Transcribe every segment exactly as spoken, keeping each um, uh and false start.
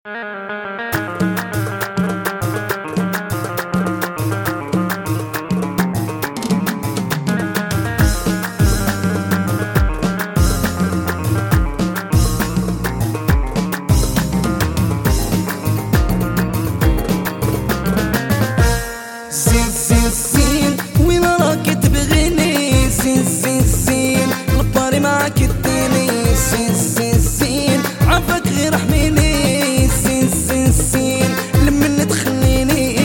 زين زين زين وين راكي تبغيني؟ زين زين زين لباري معاك اديني. زين زين زين عافاك غير حميني. زين زين زين لمن تخليني.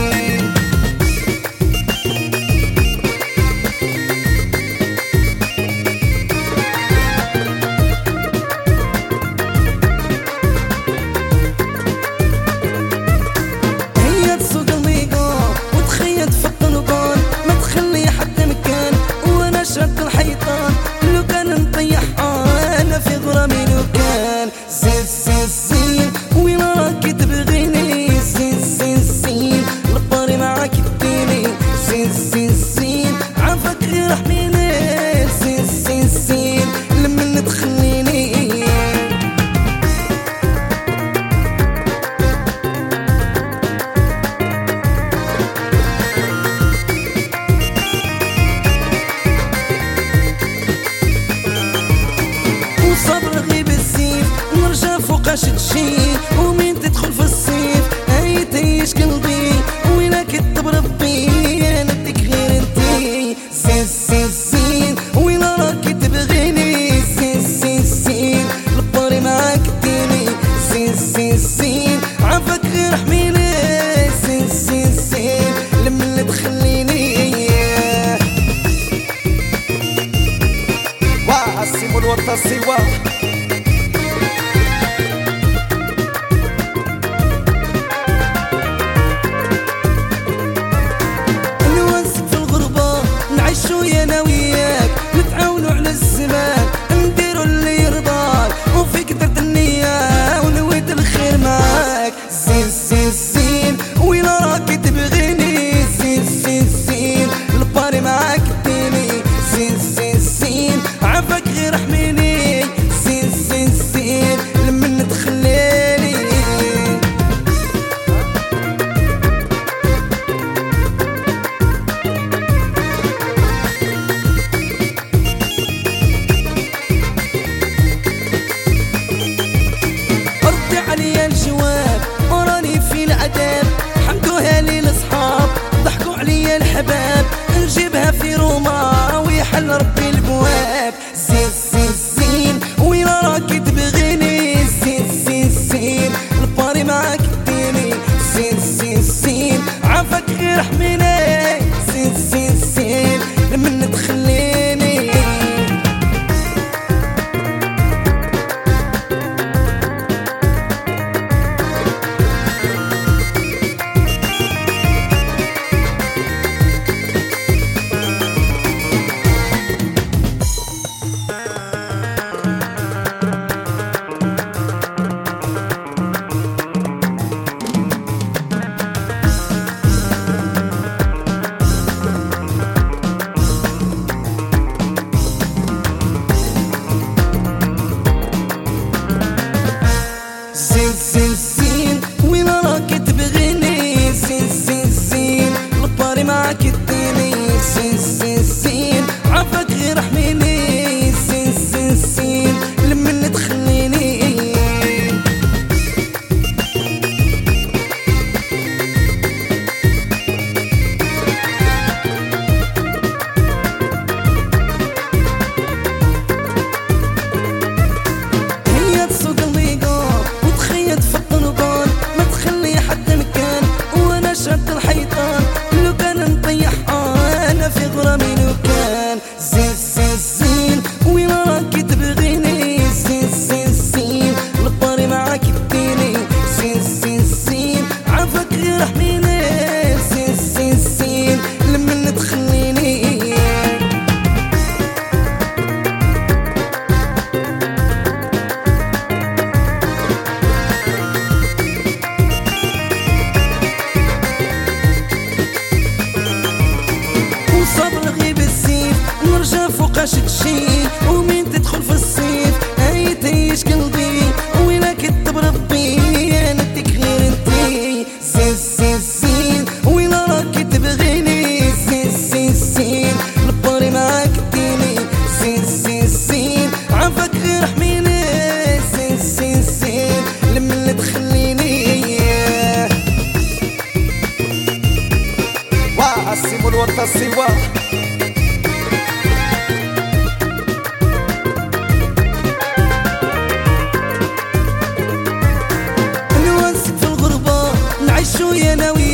هي تسوق الميقا وتخيط في الطلبان، ما تخلي حتى مكان وانا شاد الحيطان. لو كان نطيحها انا في غرامي لو كان. زين زين زين وين راكي تبغيني؟ زين زين زين لباري معاك اديني. زين زين زين عافاك غير حميني. زين زين زين لمن تخليني. وصبر غيب السيف ونرجع فوقاش تجي. ومين تدخل في الصيف هاي تعيش قلبي. وينك كتب ربي انا اديك غير انتي. زين زين زين وين راكي تبغيني؟ زين زين زين لباري معاك اديني. زين زين زين عافاك غير حميني. زين زين زين لمن تخليني. واه السيمون والتصيوه نواسك في الغربة نعيشو يا انا وياك. نتعاونو على الزمان نديرو اللي يرضاك. وفيك درت النية ونويت الخير معاك. زين زين زين وين راكي تبغيني؟ زين زين زين لباري معاك اديني. زين زين زين عافاك غير حميني. زين زين زين لمن تخليني. ردي عليا الجواب وراني في العذاب. حمدوها لي الصحاب ضحكوا عليا الحباب. نجيبها في روما ويحل ربي البواب. زين زين زين وين راكي تبغيني؟ زين زين زين لباري معاك اديني. زين زين زين عافاك غير حميني. زين زين زين لمن تخليني. زين زين زين وين راكي تبغيني؟ زين زين زين لباري معاك اديني. زين زين زين عافاك غير حميني. زين زين زين لمن تخليني. هي تسوق الميقا وتخيط في الطلبان. ويا ناوي